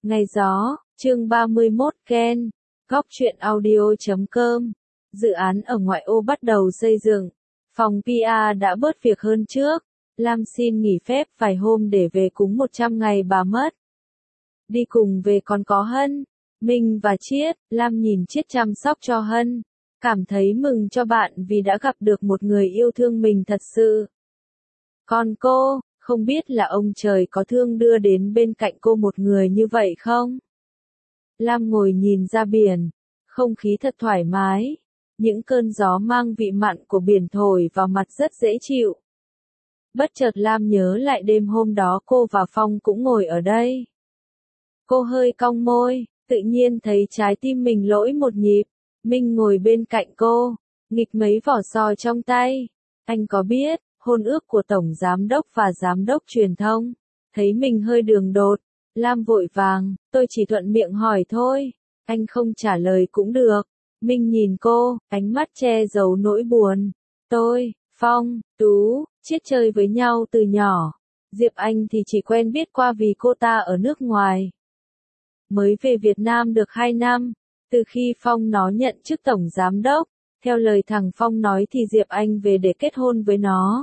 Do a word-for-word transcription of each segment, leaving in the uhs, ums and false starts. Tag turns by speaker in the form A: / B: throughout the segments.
A: Ngày gió, chương ba mươi mốt Ken, góc truyện audio.com. Dự án ở ngoại ô bắt đầu xây dựng. Phòng pê e đã bớt việc hơn trước. Lam xin nghỉ phép vài hôm để về cúng một trăm ngày bà mất. Đi cùng về còn có Hân, Minh và Chiết. Lam nhìn Chiết chăm sóc cho Hân. Cảm thấy mừng cho bạn vì đã gặp được một người yêu thương mình thật sự. Còn cô, không biết là ông trời có thương đưa đến bên cạnh cô một người như vậy không? Lam ngồi nhìn ra biển, không khí thật thoải mái, những cơn gió mang vị mặn của biển thổi vào mặt rất dễ chịu. Bất chợt Lam nhớ lại đêm hôm đó cô và Phong cũng ngồi ở đây. Cô hơi cong môi, tự nhiên thấy trái tim mình lỗi một nhịp. Minh ngồi bên cạnh cô, nghịch mấy vỏ sò trong tay. Anh có biết hôn ước của Tổng Giám đốc và Giám đốc truyền thông? Thấy mình hơi đường đột, Lam vội vàng, tôi chỉ thuận miệng hỏi thôi. Anh không trả lời cũng được. Minh nhìn cô, ánh mắt che giấu nỗi buồn. Tôi, Phong, Tú, Chiết chơi với nhau từ nhỏ. Diệp Anh thì chỉ quen biết qua vì cô ta ở nước ngoài. Mới về Việt Nam được hai năm, từ khi Phong nó nhận chức Tổng Giám đốc, theo lời thằng Phong nói thì Diệp Anh về để kết hôn với nó.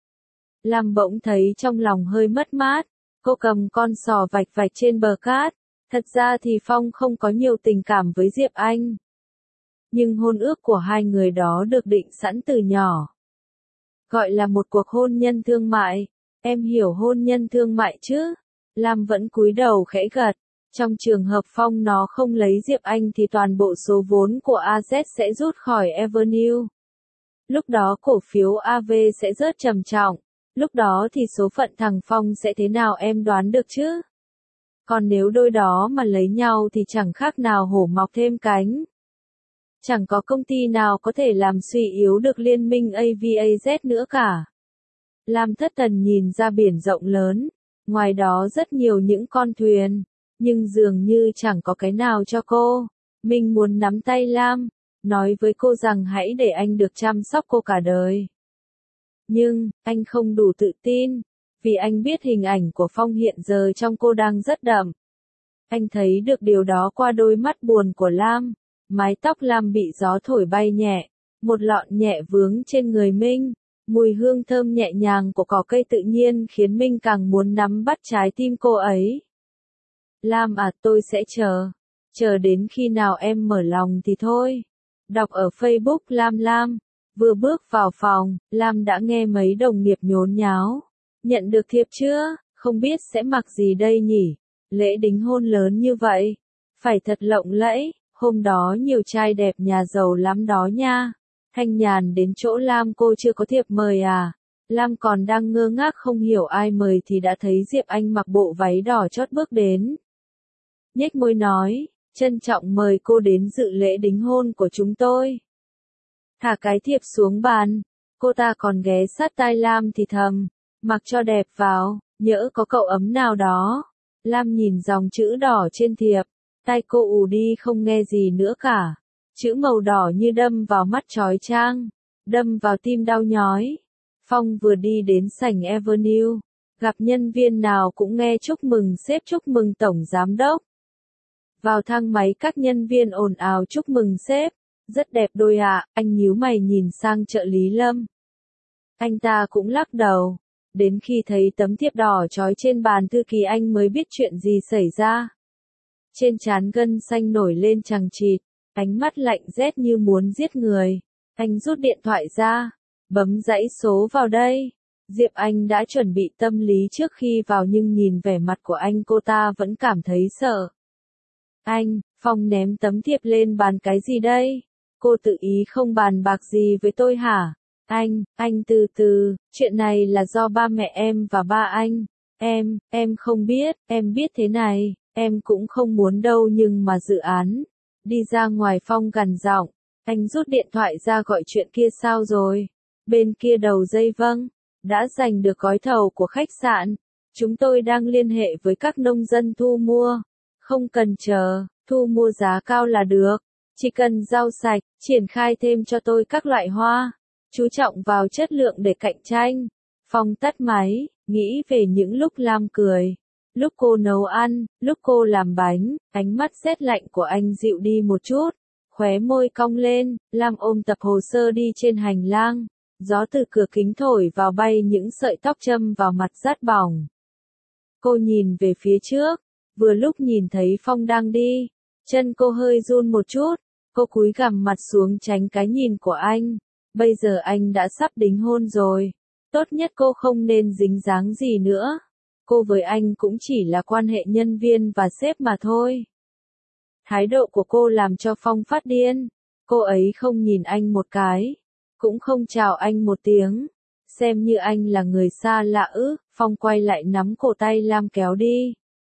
A: Lam bỗng thấy trong lòng hơi mất mát, cô cầm con sò vạch vạch trên bờ cát. Thật ra thì Phong không có nhiều tình cảm với Diệp Anh. Nhưng hôn ước của hai người đó được định sẵn từ nhỏ. Gọi là một cuộc hôn nhân thương mại. Em hiểu hôn nhân thương mại chứ? Lam vẫn cúi đầu khẽ gật. Trong trường hợp Phong nó không lấy Diệp Anh thì toàn bộ số vốn của a zét sẽ rút khỏi Avenue. Lúc đó cổ phiếu a vê sẽ rớt trầm trọng. Lúc đó thì số phận thằng Phong sẽ thế nào em đoán được chứ? Còn nếu đôi đó mà lấy nhau thì chẳng khác nào hổ mọc thêm cánh. Chẳng có công ty nào có thể làm suy yếu được liên minh a vê a zét nữa cả. Lam thất thần nhìn ra biển rộng lớn. Ngoài đó rất nhiều những con thuyền. Nhưng dường như chẳng có cái nào cho cô. Mình muốn nắm tay Lam, nói với cô rằng hãy để anh được chăm sóc cô cả đời. Nhưng, anh không đủ tự tin, vì anh biết hình ảnh của Phong hiện giờ trong cô đang rất đậm. Anh thấy được điều đó qua đôi mắt buồn của Lam, mái tóc Lam bị gió thổi bay nhẹ, một lọn nhẹ vướng trên người Minh, mùi hương thơm nhẹ nhàng của cỏ cây tự nhiên khiến Minh càng muốn nắm bắt trái tim cô ấy. Lam à, tôi sẽ chờ, chờ đến khi nào em mở lòng thì thôi. Đọc ở Facebook Lam Lam. Vừa bước vào phòng, Lam đã nghe mấy đồng nghiệp nhốn nháo. Nhận được thiệp chưa? Không biết sẽ mặc gì đây nhỉ? Lễ đính hôn lớn như vậy. Phải thật lộng lẫy, hôm đó nhiều trai đẹp nhà giàu lắm đó nha. Thanh Nhàn đến chỗ Lam cô chưa có thiệp mời à? Lam còn đang ngơ ngác không hiểu ai mời thì đã thấy Diệp Anh mặc bộ váy đỏ chót bước đến. Nhếch môi nói, trân trọng mời cô đến dự lễ đính hôn của chúng tôi. Thả cái thiệp xuống bàn, cô ta còn ghé sát tai Lam thì thầm, mặc cho đẹp vào, nhỡ có cậu ấm nào đó. Lam nhìn dòng chữ đỏ trên thiệp, tai cô ù đi không nghe gì nữa cả. Chữ màu đỏ như đâm vào mắt chói chang, đâm vào tim đau nhói. Phong vừa đi đến sảnh Avenue, gặp nhân viên nào cũng nghe chúc mừng sếp chúc mừng Tổng Giám đốc. Vào thang máy các nhân viên ồn ào chúc mừng sếp. Rất đẹp đôi ạ, à, anh nhíu mày nhìn sang trợ lý Lâm. Anh ta cũng lắc đầu. Đến khi thấy tấm thiệp đỏ trói trên bàn thư ký anh mới biết chuyện gì xảy ra. Trên trán gân xanh nổi lên chằng chịt, ánh mắt lạnh rét như muốn giết người. Anh rút điện thoại ra, bấm dãy số vào đây. Diệp Anh đã chuẩn bị tâm lý trước khi vào nhưng nhìn vẻ mặt của anh cô ta vẫn cảm thấy sợ. Anh, Phong ném tấm thiệp lên bàn cái gì đây? Cô tự ý không bàn bạc gì với tôi hả? Anh, anh từ từ, chuyện này là do ba mẹ em và ba anh. Em, em không biết, em biết thế này, em cũng không muốn đâu nhưng mà dự án. Đi ra ngoài Phong gằn giọng, anh rút điện thoại ra gọi chuyện kia sao rồi? Bên kia đầu dây vâng, đã giành được gói thầu của khách sạn. Chúng tôi đang liên hệ với các nông dân thu mua. Không cần chờ, thu mua giá cao là được. Chỉ cần rau sạch, triển khai thêm cho tôi các loại hoa. Chú trọng vào chất lượng để cạnh tranh. Phong tắt máy, nghĩ về những lúc Lam cười. Lúc cô nấu ăn, lúc cô làm bánh, ánh mắt rét lạnh của anh dịu đi một chút, khóe môi cong lên, Lam ôm tập hồ sơ đi trên hành lang, gió từ cửa kính thổi vào bay những sợi tóc châm vào mặt rát bỏng. Cô nhìn về phía trước, vừa lúc nhìn thấy Phong đang đi, chân cô hơi run một chút, cô cúi gằm mặt xuống tránh cái nhìn của anh, bây giờ anh đã sắp đính hôn rồi, tốt nhất cô không nên dính dáng gì nữa. Cô với anh cũng chỉ là quan hệ nhân viên và sếp mà thôi. Thái độ của cô làm cho Phong phát điên. Cô ấy không nhìn anh một cái, cũng không chào anh một tiếng. Xem như anh là người xa lạ ư, Phong quay lại nắm cổ tay Lam kéo đi.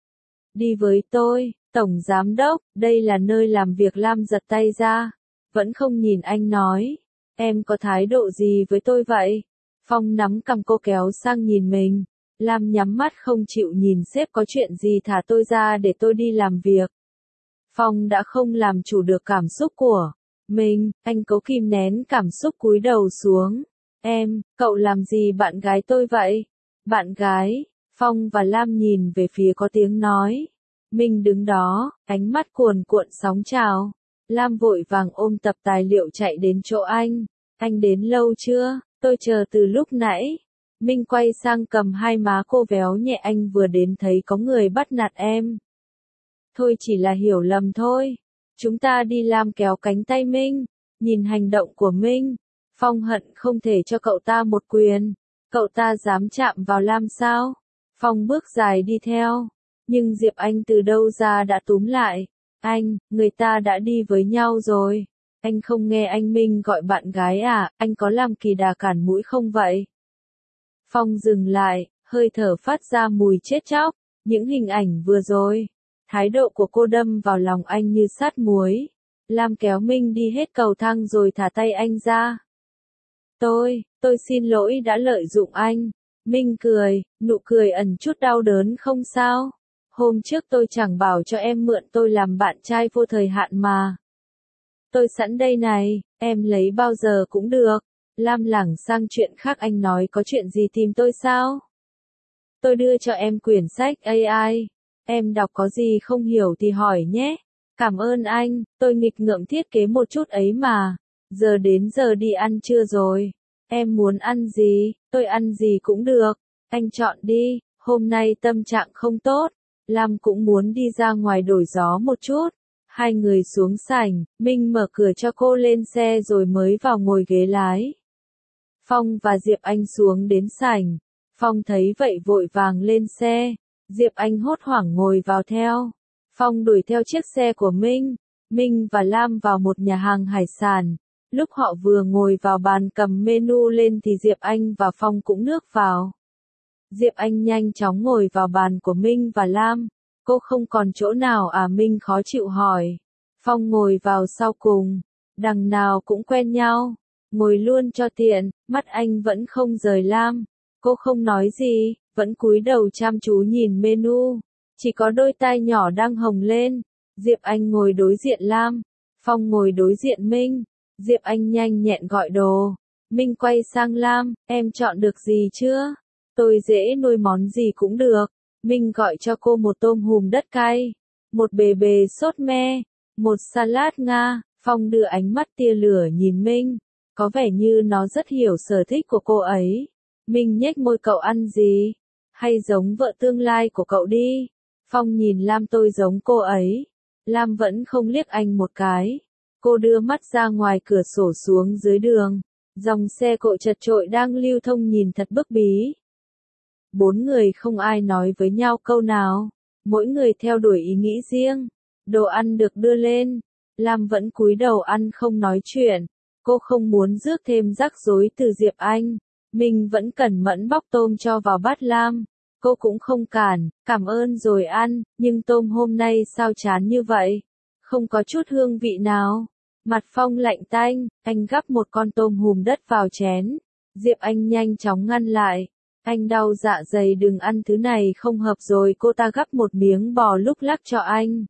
A: Đi với tôi, Tổng Giám Đốc, đây là nơi làm việc. Lam giật tay ra, vẫn không nhìn anh nói. Em có thái độ gì với tôi vậy? Phong nắm cầm cô kéo sang nhìn mình. Lam nhắm mắt không chịu nhìn sếp, có chuyện gì thả tôi ra để tôi đi làm việc. Phong đã không làm chủ được cảm xúc của mình, anh cố kìm nén cảm xúc cúi đầu xuống. Em, cậu làm gì bạn gái tôi vậy? Bạn gái? Phong và Lam nhìn về phía có tiếng nói. Mình đứng đó, ánh mắt cuồn cuộn sóng trào. Lam vội vàng ôm tập tài liệu chạy đến chỗ anh. Anh đến lâu chưa? Tôi chờ từ lúc nãy. Minh quay sang cầm hai má cô véo nhẹ. Anh vừa đến thấy có người bắt nạt em. Thôi chỉ là hiểu lầm thôi. Chúng ta đi. Lam kéo cánh tay Minh. Nhìn hành động của Minh, Phong hận không thể cho cậu ta một quyền. Cậu ta dám chạm vào Lam sao? Phong bước dài đi theo. Nhưng Diệp Anh từ đâu ra đã túm lại. Anh, người ta đã đi với nhau rồi. Anh không nghe anh Minh gọi bạn gái à? Anh có làm kỳ đà cản mũi không vậy? Phong dừng lại, hơi thở phát ra mùi chết chóc. Những hình ảnh vừa rồi, thái độ của cô đâm vào lòng anh như sát muối. Lam kéo Minh đi hết cầu thang rồi thả tay anh ra. Tôi, tôi xin lỗi đã lợi dụng anh. Minh cười, nụ cười ẩn chút đau đớn. Không sao. Hôm trước tôi chẳng bảo cho em mượn tôi làm bạn trai vô thời hạn mà. Tôi sẵn đây này, em lấy bao giờ cũng được. Lam lảng sang chuyện khác. Anh nói có chuyện gì tìm tôi sao? Tôi đưa cho em quyển sách a i. Em đọc có gì không hiểu thì hỏi nhé. Cảm ơn anh, tôi nghịch ngợm thiết kế một chút ấy mà. Giờ đến giờ đi ăn trưa rồi. Em muốn ăn gì? Tôi ăn gì cũng được. Anh chọn đi, hôm nay tâm trạng không tốt. Lam cũng muốn đi ra ngoài đổi gió một chút. Hai người xuống sảnh, Minh mở cửa cho cô lên xe rồi mới vào ngồi ghế lái. Phong và Diệp Anh xuống đến sảnh. Phong thấy vậy vội vàng lên xe. Diệp Anh hốt hoảng ngồi vào theo. Phong đuổi theo chiếc xe của Minh. Minh và Lam vào một nhà hàng hải sản. Lúc họ vừa ngồi vào bàn cầm menu lên thì Diệp Anh và Phong cũng nước vào. Diệp Anh nhanh chóng ngồi vào bàn của Minh và Lam. Cô không còn chỗ nào à? Minh khó chịu hỏi. Phong ngồi vào sau cùng. Đằng nào cũng quen nhau. Ngồi luôn cho tiện. Mắt anh vẫn không rời Lam. Cô không nói gì, vẫn cúi đầu chăm chú nhìn menu. Chỉ có đôi tai nhỏ đang hồng lên. Diệp Anh ngồi đối diện Lam. Phong ngồi đối diện Minh. Diệp Anh nhanh nhẹn gọi đồ. Minh quay sang Lam, em chọn được gì chưa? Tôi dễ nuôi, món gì cũng được. Minh gọi cho cô một tôm hùm đất cay, một bề bề sốt me, một salad Nga. Phong đưa ánh mắt tia lửa nhìn Minh, có vẻ như nó rất hiểu sở thích của cô ấy. Minh nhếch môi, cậu ăn gì? Hay giống vợ tương lai của cậu đi. Phong nhìn Lam, tôi giống cô ấy. Lam vẫn không liếc anh một cái. Cô đưa mắt ra ngoài cửa sổ xuống dưới đường. Dòng xe cộ chật chội đang lưu thông nhìn thật bức bí. Bốn người không ai nói với nhau câu nào. Mỗi người theo đuổi ý nghĩ riêng. Đồ ăn được đưa lên. Lam vẫn cúi đầu ăn không nói chuyện. Cô không muốn rước thêm rắc rối từ Diệp Anh. Mình vẫn cẩn mẫn bóc tôm cho vào bát Lam. Cô cũng không cản, cảm ơn rồi ăn, nhưng tôm hôm nay sao chán như vậy? Không có chút hương vị nào. Mặt Phong lạnh tanh, anh gắp một con tôm hùm đất vào chén. Diệp Anh nhanh chóng ngăn lại. Anh đau dạ dày, đừng ăn thứ này không hợp rồi. Cô ta gắp một miếng bò lúc lắc cho anh.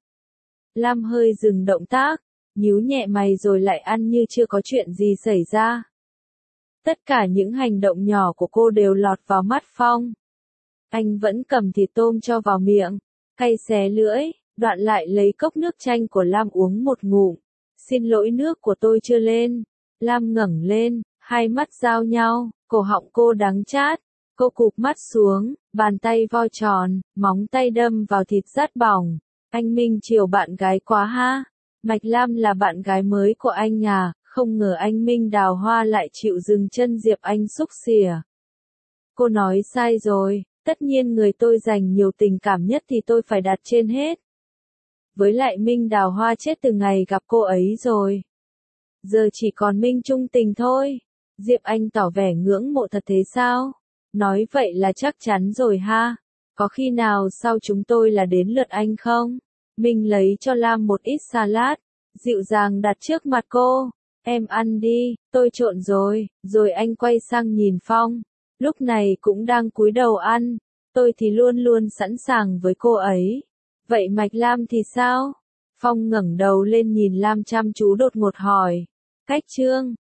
A: Lam hơi dừng động tác, nhíu nhẹ mày rồi lại ăn như chưa có chuyện gì xảy ra. Tất cả những hành động nhỏ của cô đều lọt vào mắt Phong. Anh vẫn cầm thịt tôm cho vào miệng, cay xé lưỡi, đoạn lại lấy cốc nước chanh của Lam uống một ngụm. Xin lỗi, nước của tôi chưa lên. Lam ngẩng lên, hai mắt giao nhau, cổ họng cô đắng chát. Cô cụp mắt xuống, bàn tay vo tròn, móng tay đâm vào thịt rát bỏng. Anh Minh chiều bạn gái quá ha. Mạch Lam là bạn gái mới của anh à, không ngờ anh Minh đào hoa lại chịu dừng chân Diệp Anh xúc xỉa. Cô nói sai rồi, tất nhiên người tôi dành nhiều tình cảm nhất thì tôi phải đặt trên hết. Với lại Minh đào hoa chết từ ngày gặp cô ấy rồi. Giờ chỉ còn Minh trung tình thôi. Diệp Anh tỏ vẻ ngưỡng mộ thật thế sao? Nói vậy là chắc chắn rồi ha. Có khi nào sau chúng tôi là đến lượt anh không? Minh lấy cho Lam một ít salad, dịu dàng đặt trước mặt cô. Em ăn đi, tôi trộn rồi. Rồi anh quay sang nhìn Phong. Lúc này cũng đang cúi đầu ăn. Tôi thì luôn luôn sẵn sàng với cô ấy. Vậy Mạch Lam thì sao? Phong ngẩng đầu lên nhìn Lam chăm chú đột ngột hỏi. Cách Trương,